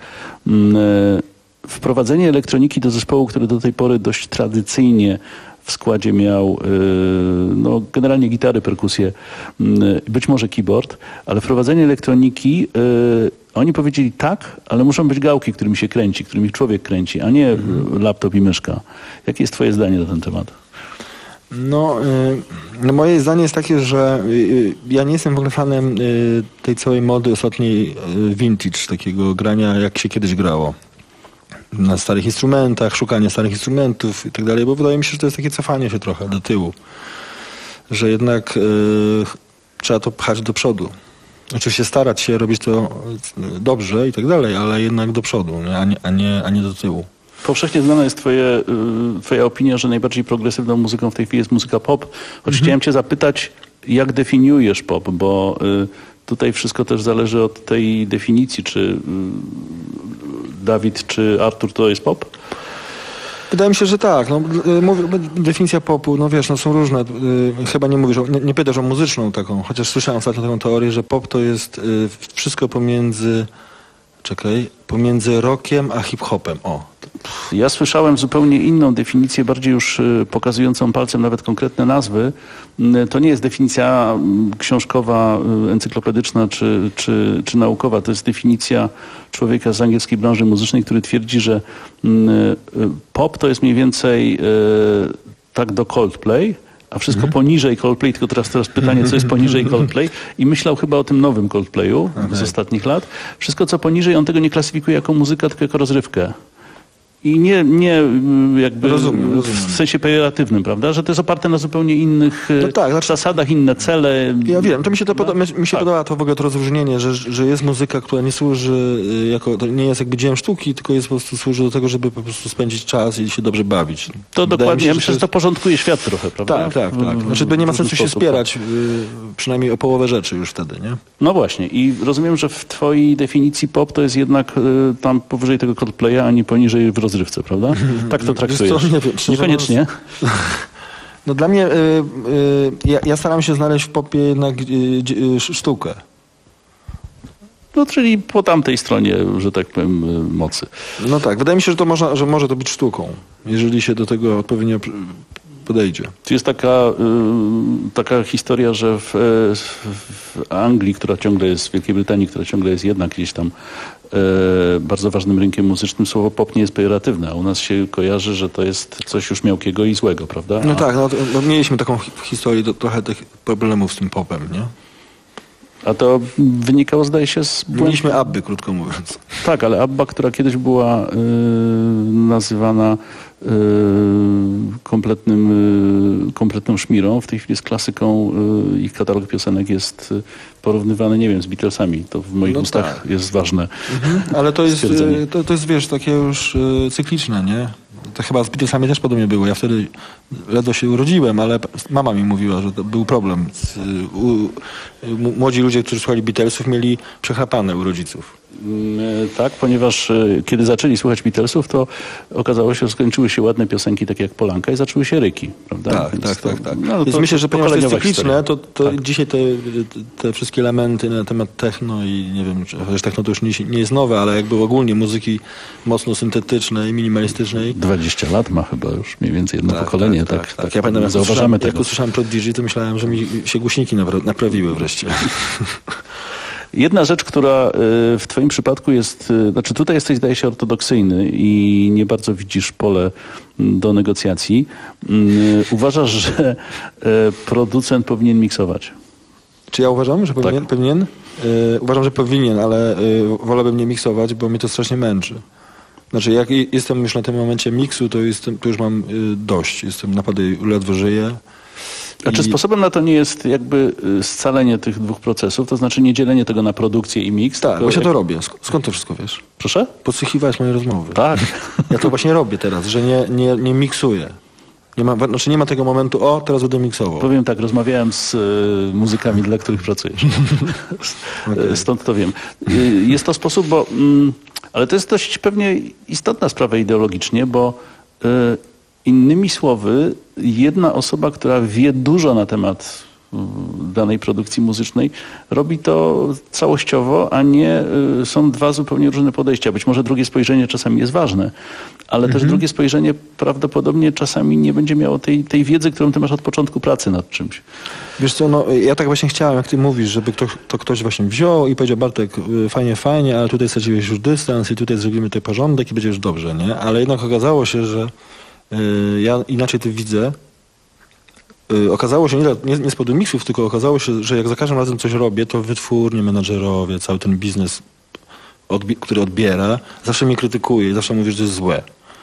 Wprowadzenie elektroniki do zespołu, który do tej pory dość tradycyjnie w składzie miał no, generalnie gitary, perkusję, być może keyboard, ale wprowadzenie elektroniki, oni powiedzieli tak, ale muszą być gałki, którymi się kręci, którymi człowiek kręci, a nie mhm. laptop i myszka. Jakie jest twoje zdanie na ten temat? No, no moje zdanie jest takie, że ja nie jestem w ogóle fanem tej całej mody ostatniej vintage, takiego grania jak się kiedyś grało. Na starych instrumentach, szukanie starych instrumentów i tak dalej, bo wydaje mi się, że to jest takie cofanie się trochę do tyłu. Że jednak y, trzeba to pchać do przodu. Oczywiście starać się robić to dobrze i tak dalej, ale jednak do przodu, a nie, a nie, a nie do tyłu. Powszechnie znana jest twoje, twoja opinia, że najbardziej progresywną muzyką w tej chwili jest muzyka pop. Choć mhm. chciałem cię zapytać, jak definiujesz pop, bo y, tutaj wszystko też zależy od tej definicji, czy y, Dawid czy Artur to jest pop? Wydaje mi się, że tak. No, mówię, definicja popu, no wiesz, no są różne. Chyba nie mówisz, o, nie, nie pytasz o muzyczną taką, chociaż słyszałem ostatnio taką teorię, że pop to jest y, wszystko pomiędzy, czekaj, pomiędzy rockiem a hip-hopem. O. Ja słyszałem zupełnie inną definicję, bardziej już y, pokazującą palcem nawet konkretne nazwy. Y, to nie jest definicja y, książkowa, y, encyklopedyczna czy, czy, czy naukowa. To jest definicja człowieka z angielskiej branży muzycznej, który twierdzi, że y, y, pop to jest mniej więcej y, tak do Coldplay, a wszystko mhm. poniżej Coldplay, tylko teraz, teraz pytanie, co jest poniżej Coldplay? I myślał chyba o tym nowym Coldplayu okay. z ostatnich lat. Wszystko, co poniżej, on tego nie klasyfikuje jako muzykę, tylko jako rozrywkę. I nie, nie jakby rozumiem, rozumiem. w sensie pejoratywnym, prawda? Że to jest oparte na zupełnie innych no tak, znaczy, zasadach, inne cele. Ja wiem, to mi się, to poda- mi się tak. podoba to w ogóle to rozróżnienie, że, że jest muzyka, która nie służy jako, to nie jest jakby dziełem sztuki, tylko jest po prostu służy do tego, żeby po prostu spędzić czas i się dobrze bawić. To Wydaje dokładnie, się, ja myślę, że to, jest... to porządkuje świat trochę, prawda? Tak, tak, tak. Znaczy, by nie ma sensu się spierać, y, przynajmniej o połowę rzeczy już wtedy, nie? No właśnie i rozumiem, że w twojej definicji pop to jest jednak y, tam powyżej tego Coldplaya, a nie poniżej w rozrywce, prawda? Tak to traktujesz. Nie wiem, Niekoniecznie. No dla mnie, y, y, ja, ja staram się znaleźć w popie jednak y, y, sztukę. No czyli po tamtej stronie, że tak powiem, mocy. No tak, wydaje mi się, że to można, że może to być sztuką, jeżeli się do tego odpowiednio podejdzie. Tu jest taka, y, taka historia, że w, w Anglii, która ciągle jest, w Wielkiej Brytanii, która ciągle jest jednak gdzieś tam y, bardzo ważnym rynkiem muzycznym, słowo pop nie jest pejoratywne, a u nas się kojarzy, że to jest coś już miałkiego i złego, prawda? No a... tak, no, no, mieliśmy taką hi- historię, do, trochę tych problemów z tym popem, nie? A to wynikało, zdaje się, z błędu. Mieliśmy Abby, krótko mówiąc. Tak, ale Abba, która kiedyś była y, nazywana y, kompletnym, y, kompletną szmirą, w tej chwili z klasyką, y, ich katalog piosenek jest porównywany, nie wiem, z Beatlesami. To w moich no ustach tak. jest ważne. Mhm, ale to jest, y, to, to jest, wiesz, takie już y, cykliczne, nie? To chyba z Beatlesami też podobnie było. Ja wtedy ledwo się urodziłem, ale mama mi mówiła, że to był problem. U, u, młodzi ludzie, którzy słuchali Beatlesów, mieli przechrapane u rodziców. Tak, ponieważ kiedy zaczęli słuchać Beatlesów, to okazało się, że skończyły się ładne piosenki takie jak Polanka i zaczęły się ryki, prawda? Tak, Więc tak, to, tak, tak. No, Więc to myślę, że ponieważ to jest cykliczne, to, to tak. dzisiaj te, te wszystkie elementy na temat techno i nie wiem, chociaż techno to już nie, nie jest nowe, ale jakby ogólnie muzyki mocno syntetycznej, minimalistycznej. dwadzieścia lat ma chyba już mniej więcej jedno tak, pokolenie, tak. tak, tak, tak, tak. Ja pamiętam, jak zauważamy usłyszałem, tego. jak usłyszałem Prodigy, to myślałem, że mi się głośniki napra- naprawiły wreszcie. Jedna rzecz, która w twoim przypadku jest, znaczy tutaj jesteś, zdaje się, ortodoksyjny i nie bardzo widzisz pole do negocjacji. Uważasz, że producent powinien miksować? Czy ja uważam, że powinien? Tak. powinien? Yy, uważam, że powinien, ale yy, wolałbym nie miksować, bo mnie to strasznie męczy. Znaczy, jak jestem już na tym momencie miksu, to, jestem, to już mam yy, dość. Jestem naprawdę, ledwo żyję. A czy sposobem na to nie jest jakby scalenie tych dwóch procesów, to znaczy nie dzielenie tego na produkcję i miks? Tak, właśnie jak... to robię. Skąd to wszystko wiesz? Proszę? Podsłuchiwałeś moje rozmowy. Tak. Ja to właśnie robię teraz, że nie, nie, nie miksuję. Nie ma, znaczy nie ma tego momentu, o, teraz będę miksował. Powiem tak, rozmawiałem z y, muzykami, dla których pracujesz. Okay. Stąd to wiem. Y, jest to sposób, bo... Mm, ale to jest dość pewnie istotna sprawa ideologicznie, bo y, innymi słowy, jedna osoba, która wie dużo na temat danej produkcji muzycznej, robi to całościowo, a nie y, są dwa zupełnie różne podejścia. Być może drugie spojrzenie czasami jest ważne, ale mhm. też drugie spojrzenie prawdopodobnie czasami nie będzie miało tej, tej wiedzy, którą ty masz od początku pracy nad czymś. Wiesz co, no ja tak właśnie chciałem, jak ty mówisz, żeby to, to ktoś właśnie wziął i powiedział, Bartek, fajnie, fajnie, ale tutaj straciłeś już dystans i tutaj zrobimy tutaj porządek i będzie już dobrze, nie? Ale jednak okazało się, że y, ja inaczej to widzę. Yy, okazało się, nie, nie, nie z powodu miksów, tylko okazało się, że jak za każdym razem coś robię, to wytwórnie, menadżerowie, cały ten biznes, odbi który odbiera, zawsze mnie krytykuje i zawsze mówi, że to jest złe.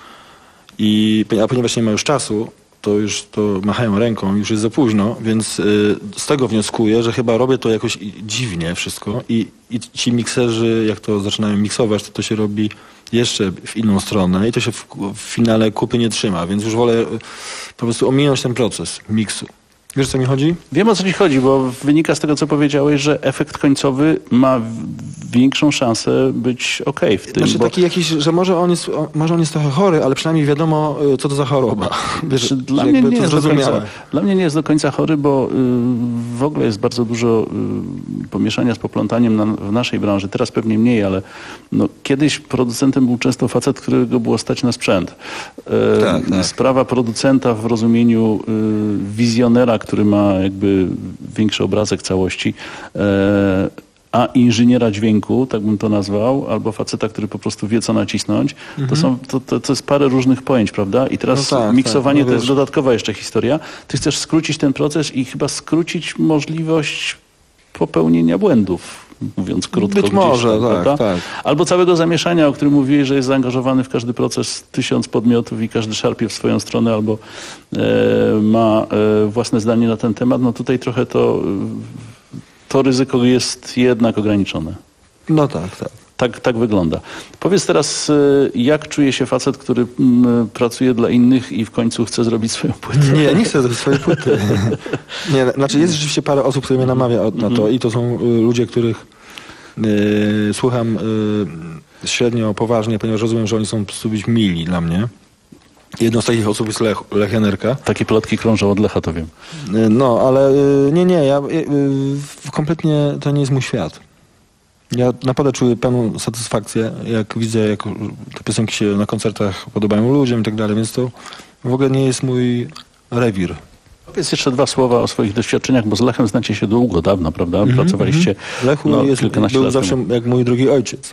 I, a ponieważ nie ma już czasu, to już to machają ręką, już jest za późno, więc yy, z tego wnioskuję, że chyba robię to jakoś dziwnie wszystko i, i ci mikserzy, jak to zaczynają miksować, to to się robi jeszcze w inną stronę i to się w, w finale kupy nie trzyma, więc już wolę po prostu ominąć ten proces miksu. Wiesz, o co mi chodzi? Wiem, o co ci chodzi, bo wynika z tego, co powiedziałeś, że efekt końcowy ma większą szansę być okej w tym. Znaczy bo... taki jakiś, że może on, jest, może on jest trochę chory, ale przynajmniej wiadomo, co to za choroba. Wiesz, znaczy, dla, mnie nie jest do końca, dla mnie nie jest do końca chory, bo y, w ogóle jest bardzo dużo y, pomieszania z poplątaniem na, w naszej branży. Teraz pewnie mniej, ale no, kiedyś producentem był często facet, którego było stać na sprzęt. Y, tak, tak. Sprawa producenta w rozumieniu y, wizjonera, który ma jakby większy obrazek całości, e, a inżyniera dźwięku, tak bym to nazwał, albo faceta, który po prostu wie, co nacisnąć, mhm. to, są, to, to, to jest parę różnych pojęć, prawda? I teraz no tak, miksowanie tak, no to jest dodatkowa jeszcze historia. Ty chcesz skrócić ten proces i chyba skrócić możliwość popełnienia błędów, mówiąc krótko. Być może, tam, tak, tak. Albo całego zamieszania, o którym mówiłeś, że jest zaangażowany w każdy proces tysiąc podmiotów i każdy szarpie w swoją stronę albo e, ma e, własne zdanie na ten temat. No tutaj trochę to, to ryzyko jest jednak ograniczone. No tak, tak. Tak, tak wygląda. Powiedz teraz, jak czuje się facet, który m, pracuje dla innych i w końcu chce zrobić swoją płytę? Nie, nie chcę zrobić swojej płyty. Nie, znaczy jest rzeczywiście parę osób, które mnie namawia na to i to są y, ludzie, których y, słucham y, średnio poważnie, ponieważ rozumiem, że oni są po prostu być mili dla mnie. Jedną z takich osób jest Lech, Lech Enerka. Takie plotki krążą od Lecha, to wiem. Y, no, ale y, nie, nie, ja y, y, kompletnie to nie jest mój świat. Ja naprawdę czuję pełną satysfakcję, jak widzę, jak te piosenki się na koncertach podobają ludziom i tak dalej, więc to w ogóle nie jest mój rewir. Powiedz jeszcze dwa słowa o swoich doświadczeniach, bo z Lechem znacie się długo, dawno, prawda? Mm-hmm, Pracowaliście Lechu no, jest, kilkanaście był lat zawsze temu. jak mój drugi ojciec.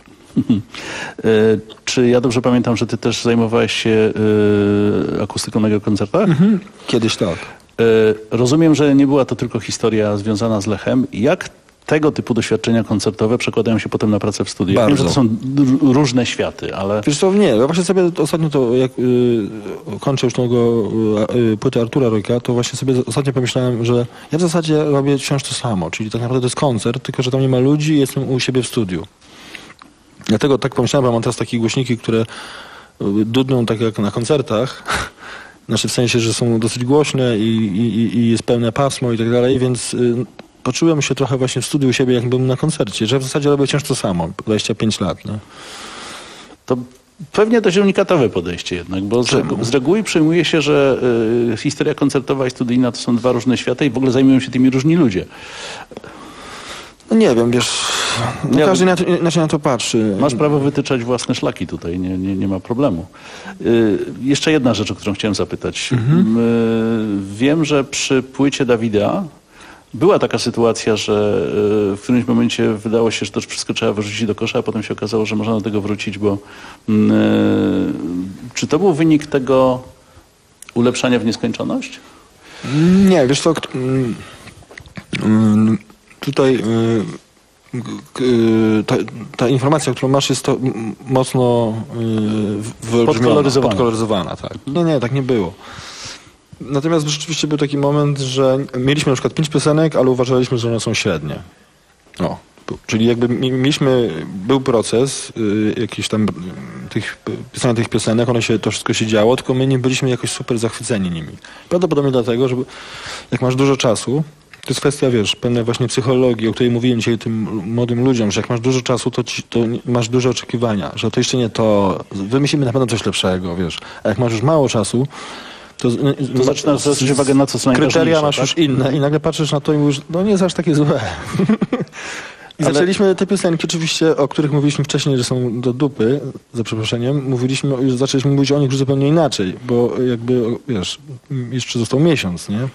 Czy ja dobrze pamiętam, że ty też zajmowałeś się y, akustyką na jego koncertach? Mm-hmm. Kiedyś tak. Y, rozumiem, że nie była to tylko historia związana z Lechem. Jak tego typu doświadczenia koncertowe przekładają się potem na pracę w studiu? Ja wiem, że to są różne światy, ale... Wiesz co, nie, ja właśnie sobie ostatnio to, jak y, kończę już tego y, płytę Artura Rojka, to właśnie sobie ostatnio pomyślałem, że ja w zasadzie robię wciąż to samo, czyli tak naprawdę to jest koncert, tylko że tam nie ma ludzi i jestem u siebie w studiu. Dlatego tak pomyślałem, bo mam teraz takie głośniki, które dudną tak jak na koncertach, znaczy w sensie, że są dosyć głośne i, i, i jest pełne pasmo i tak dalej, więc... Y, poczułem się trochę właśnie w studiu u siebie, jak byłem na koncercie, że w zasadzie robię wciąż to samo, dwadzieścia pięć lat. Nie? To pewnie dość unikatowe podejście jednak, bo z, regu z reguły przyjmuje się, że y, historia koncertowa i studyjna to są dwa różne światy i w ogóle zajmują się tymi różni ludzie. No nie wiem, wiesz, no ja, każdy inaczej, inaczej na to patrzy. Masz prawo wytyczać własne szlaki tutaj, nie, nie, nie ma problemu. Y, jeszcze jedna rzecz, o którą chciałem zapytać. Mhm. Y, wiem, że przy płycie Dawida była taka sytuacja, że w którymś momencie wydało się, że to wszystko trzeba wyrzucić do kosza, a potem się okazało, że można do tego wrócić, bo yy, czy to był wynik tego ulepszania w nieskończoność? Nie, wiesz co, tutaj ta, ta informacja, którą masz, jest to mocno podkoloryzowana. podkoloryzowana tak. Nie, nie, tak nie było. Natomiast rzeczywiście był taki moment, że mieliśmy na przykład pięć piosenek, ale uważaliśmy, że one są średnie. O, Czyli jakby mieliśmy, był proces y, jakiś tam y, tych, pisania tych piosenek, one się, to wszystko się działo, tylko my nie byliśmy jakoś super zachwyceni nimi. Prawdopodobnie dlatego, że jak masz dużo czasu, to jest kwestia, wiesz, pewnej właśnie psychologii, o której mówiłem dzisiaj tym młodym ludziom, że jak masz dużo czasu, to, ci, to masz duże oczekiwania, że to jeszcze nie to, wymyślimy na pewno coś lepszego, wiesz. A jak masz już mało czasu, to, to zaczynasz zwracać uwagę na co, co najważniejsze. Kryteria masz tak? już inne i nagle patrzysz na to i mówisz, no nie jest aż takie złe. I Ale... zaczęliśmy te piosenki oczywiście, o których mówiliśmy wcześniej, że są do dupy, za przeproszeniem, mówiliśmy, już zaczęliśmy mówić o nich już zupełnie inaczej, bo jakby, wiesz, jeszcze został miesiąc, nie?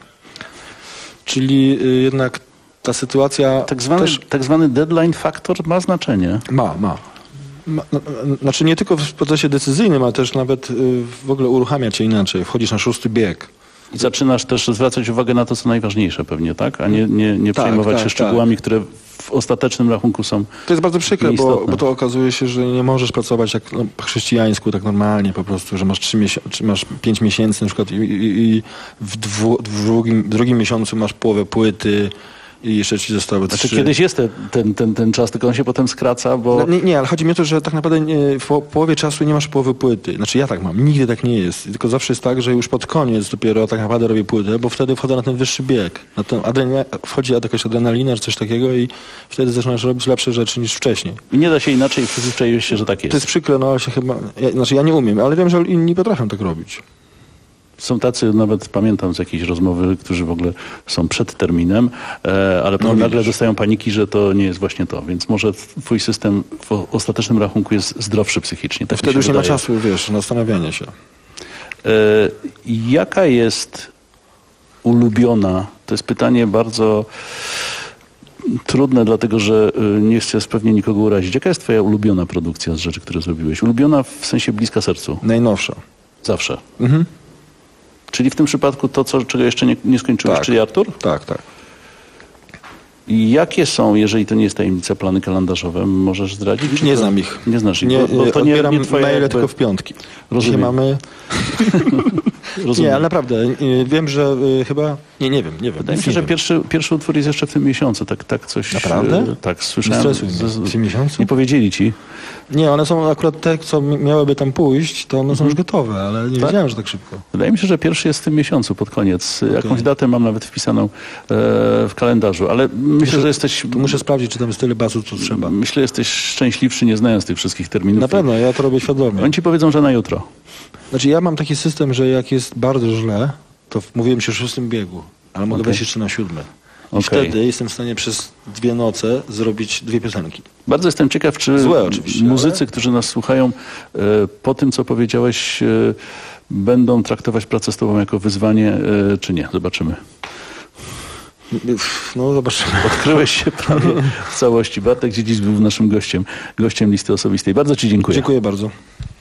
Czyli y, jednak ta sytuacja... Tak zwany, też... tak zwany deadline factor ma znaczenie. Ma, ma. ma no, znaczy nie tylko w procesie decyzyjnym, ale też nawet y, w ogóle uruchamia cię inaczej. Wchodzisz na szósty bieg. I zaczynasz też zwracać uwagę na to, co najważniejsze pewnie, tak? A nie, nie, nie tak, przejmować tak, się szczegółami, tak. które w ostatecznym rachunku są To jest bardzo przykre, bo, bo to okazuje się, że nie możesz pracować jak no, po chrześcijańsku, tak normalnie po prostu, że masz trzy miesiące, czy masz pięć miesięcy na przykład i, i, i w, dwu, w, drugim, w drugim miesiącu masz połowę płyty i jeszcze ci zostały trzy. Znaczy kiedyś jest te, ten, ten, ten czas, tylko on się potem skraca, bo... No, nie, nie, ale chodzi mi o to, że tak naprawdę nie, w połowie czasu nie masz połowy płyty. Znaczy ja tak mam, nigdy tak nie jest. Tylko zawsze jest tak, że już pod koniec dopiero tak naprawdę robię płytę, bo wtedy wchodzę na ten wyższy bieg. Na ten adrenalina, wchodzi jakaś adrenalina czy coś takiego i wtedy zaczynasz robić lepsze rzeczy niż wcześniej. I nie da się inaczej, przyzwyczaiłeś się, że tak jest. To jest przykre, no ale się chyba... Ja, znaczy ja nie umiem, ale wiem, że inni potrafią tak robić. Są tacy, nawet pamiętam z jakiejś rozmowy, którzy w ogóle są przed terminem, e, ale potem no, nagle dostają paniki, że to nie jest właśnie to. Więc może twój system w ostatecznym rachunku jest zdrowszy psychicznie. Tak wtedy już wydaje. nie ma czasu, wiesz, na zastanawianie się. E, jaka jest ulubiona? To jest pytanie bardzo trudne, dlatego że nie chcę pewnie nikogo urazić. Jaka jest twoja ulubiona produkcja z rzeczy, które zrobiłeś? Ulubiona w sensie bliska sercu? Najnowsza. Zawsze? Mhm. Czyli w tym przypadku to, co, czego jeszcze nie, nie skończyłeś, tak, czyli Artur? Tak, tak. I jakie są, jeżeli to nie jest tajemnica, plany kalendarzowe? Możesz zdradzić? Nie to... znam ich. Nie znasz ich, nie, bo, bo to odbieram nie, nie twoje... maile jakby... tylko w piątki. Rozumiem. Dzisiaj mamy... Rozumiem. Nie, ale naprawdę, wiem, że y, chyba... Nie, nie wiem, nie wiem. Wydaje mi się, że pierwszy, pierwszy utwór jest jeszcze w tym miesiącu, tak, tak coś... Naprawdę? Y, tak, słyszałem. Nie stresuj mnie. W tym miesiącu? Nie powiedzieli ci? Nie, one są akurat te, co miałyby tam pójść, to one są Mhm. już gotowe, ale nie tak? wiedziałem, że tak szybko. Wydaje mi się, że pierwszy jest w tym miesiącu, pod koniec. Okay. Jakąś datę mam nawet wpisaną e, w kalendarzu, ale myślę, muszę, że jesteś... Muszę sprawdzić, czy tam jest tyle bazu, co trzeba. Myślę, że jesteś szczęśliwszy, nie znając tych wszystkich terminów. Na pewno, ja to robię świadomie. Oni ci powiedzą, że na jutro. Znaczy ja mam taki system, że jak jest bardzo źle, to mówiłem ci o szóstym biegu, ale mogę Okay. wejść jeszcze na siódmy. I Okay. wtedy jestem w stanie przez dwie noce zrobić dwie piosenki. Bardzo jestem ciekaw, czy Złe oczywiście, muzycy, ale... którzy nas słuchają, e, po tym, co powiedziałeś, e, będą traktować pracę z tobą jako wyzwanie, e, czy nie. Zobaczymy. No zobaczymy. Odkryłeś się prawie w całości. Bartek Dziedzic był naszym gościem, gościem Listy Osobistej. Bardzo ci dziękuję. Dziękuję bardzo.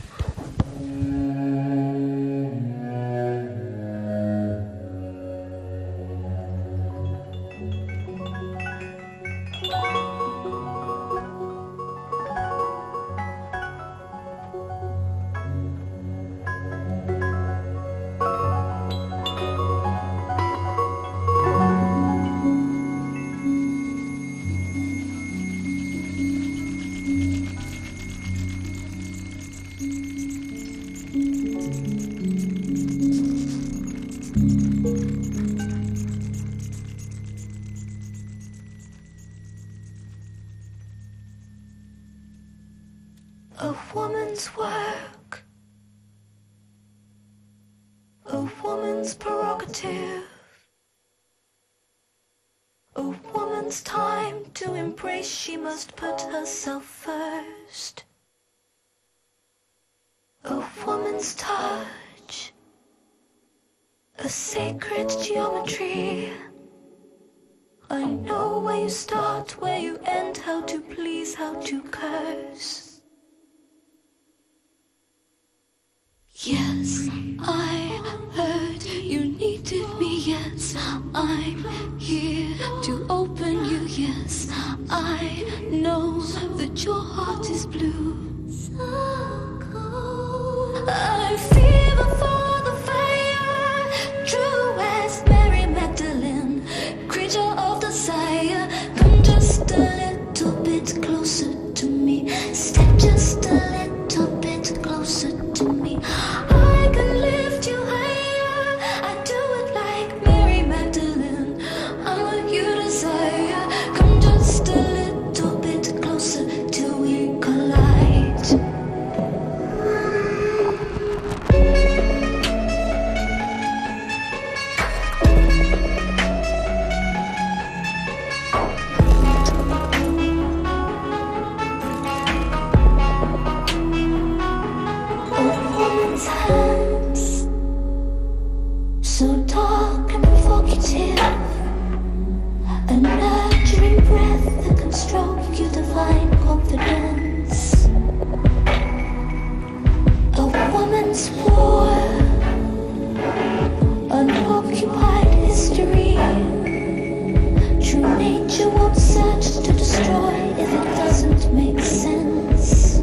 A woman's work, a woman's prerogative, a woman's time to embrace, she must put herself first. A woman's touch, a sacred geometry. I know where you start, where you end, how to please, how to curse. Yes, I heard you needed me, yes, I'm here to open you, yes, I know that your heart is blue. So cold. I fever for the fire, true as Mary Magdalene, creature of desire, come just a little bit. his hands, so dark and provocative, a nurturing breath that can stroke your divine confidence. A woman's war, unoccupied history. True nature won't search to destroy if it doesn't make sense.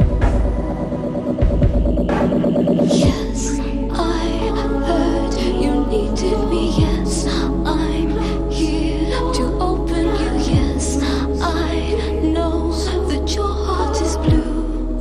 Yes, I heard you needed me. Yes, I'm here to open you. Yes, I know that your heart is blue.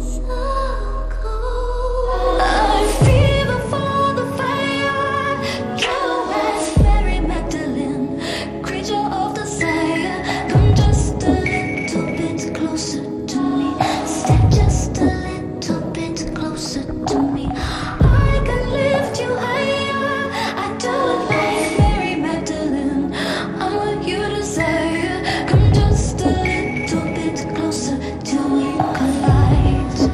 I fever for the fire. You as Mary Magdalene, creature of desire. Come just a little bit closer to me. Step just a little bit closer to me. I can lift you higher. I do it like Mary Magdalene. I'm what you desire. Come just a little bit closer till we collide.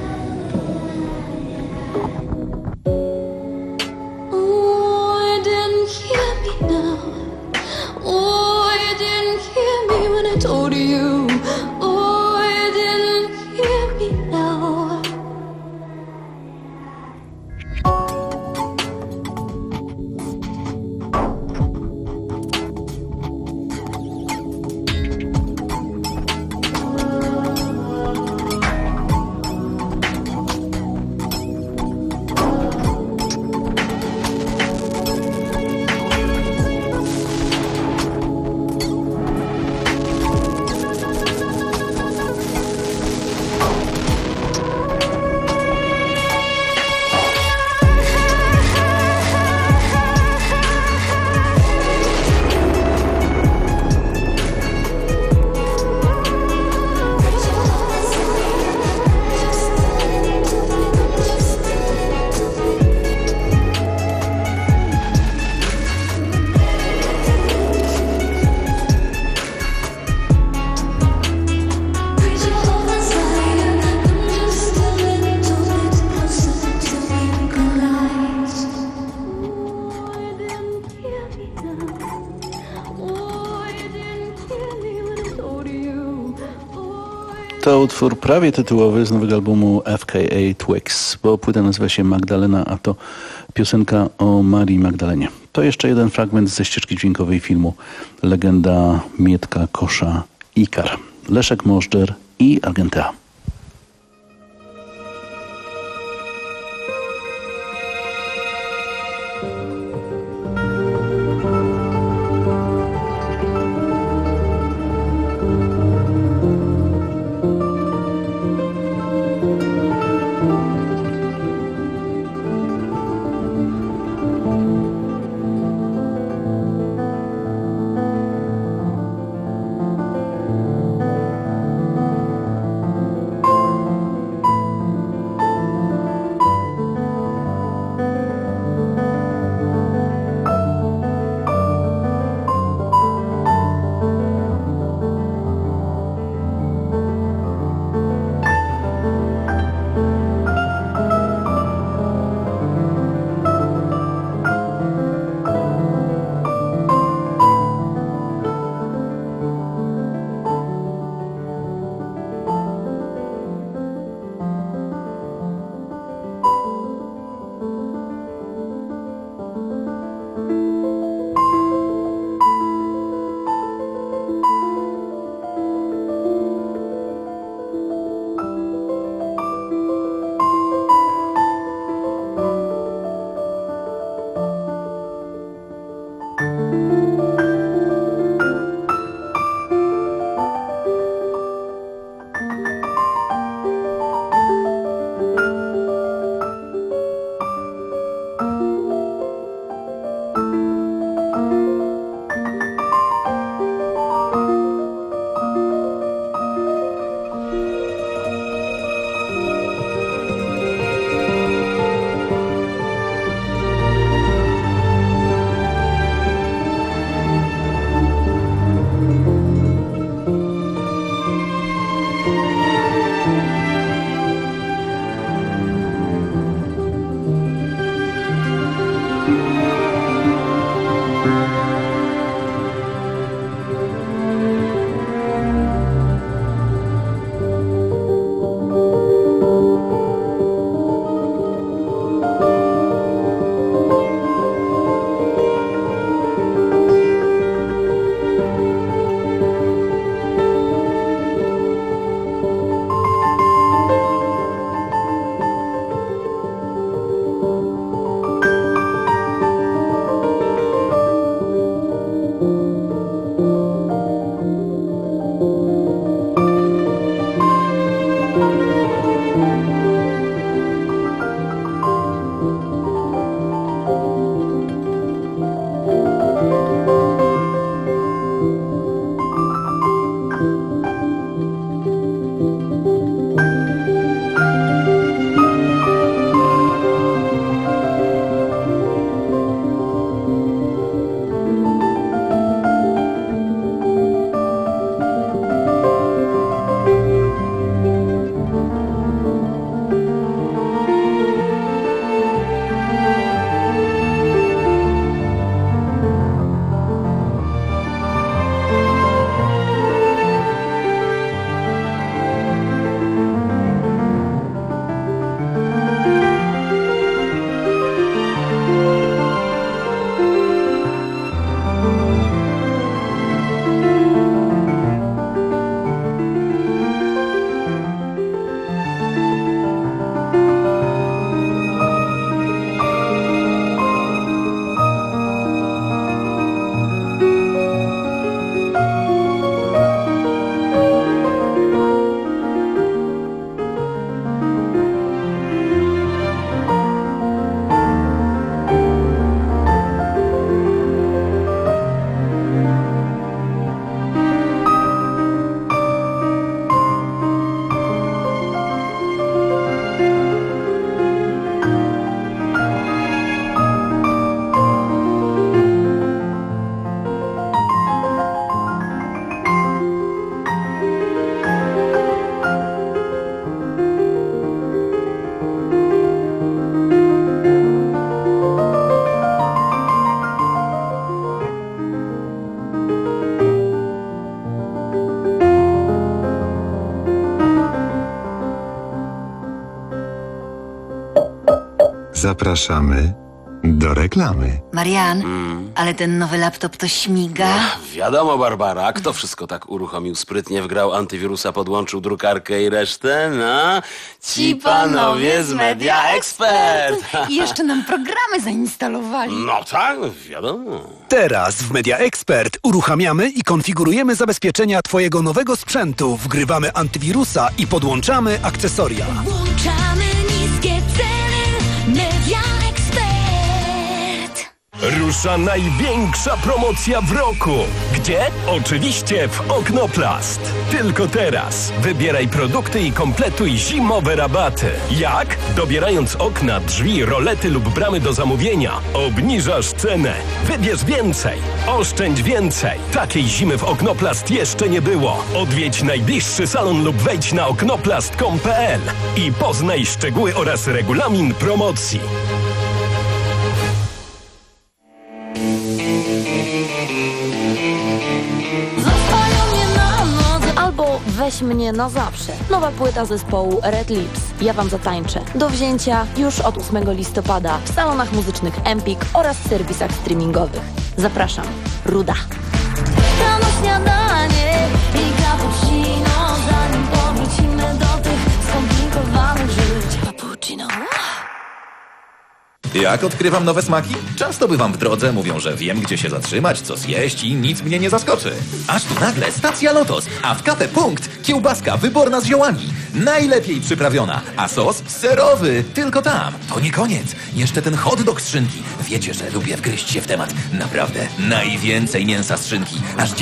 Oh, you didn't hear me now. Oh, you didn't hear me when I told you. Oh, you didn't hear me now. To utwór prawie tytułowy z nowego albumu F K A Twigs, bo płyta nazywa się Magdalena, a to piosenka o Marii Magdalenie. To jeszcze jeden fragment ze ścieżki dźwiękowej filmu Legenda Mietka Kosza Ikar. Leszek Możdżer i Argentea. Zapraszamy do reklamy. Marian, ale ten nowy laptop to śmiga. Wiadomo, Barbara, kto wszystko tak uruchomił sprytnie, wgrał antywirusa, podłączył drukarkę i resztę? No, ci panowie z Media Expert. I jeszcze nam programy zainstalowali. No tak, wiadomo. Teraz w Media Expert uruchamiamy i konfigurujemy zabezpieczenia twojego nowego sprzętu, wgrywamy antywirusa i podłączamy akcesoria. Włączamy niskie ceny. Media Expert. Rusza największa promocja w roku. Gdzie? Oczywiście w Oknoplast. Tylko teraz. Wybieraj produkty i kompletuj zimowe rabaty. Jak? Dobierając okna, drzwi, rolety lub bramy do zamówienia, obniżasz cenę. Wybierz więcej. Oszczędź więcej. Takiej zimy w Oknoplast jeszcze nie było. Odwiedź najbliższy salon lub wejdź na oknoplast kropka com kropka p l i poznaj szczegóły oraz regulamin promocji. Albo weź mnie na zawsze. Nowa płyta zespołu Red Lips. Ja wam zatańczę. Do wzięcia już od ósmego listopada w salonach muzycznych Empik oraz serwisach streamingowych. Zapraszam. Ruda. Rano śniadanie i cappuccino, zanim powrócimy do tych skomplikowanych żyć. Cappuccino. Jak odkrywam nowe smaki? Często bywam w drodze, mówią, że wiem, gdzie się zatrzymać, co zjeść i nic mnie nie zaskoczy. Aż tu nagle stacja Lotos, a w Cafe Punkt kiełbaska wyborna z ziołami. Najlepiej przyprawiona, a sos serowy, tylko tam. To nie koniec, jeszcze ten hot dog z szynki. Wiecie, że lubię wgryźć się w temat. Naprawdę, najwięcej mięsa z szynki, aż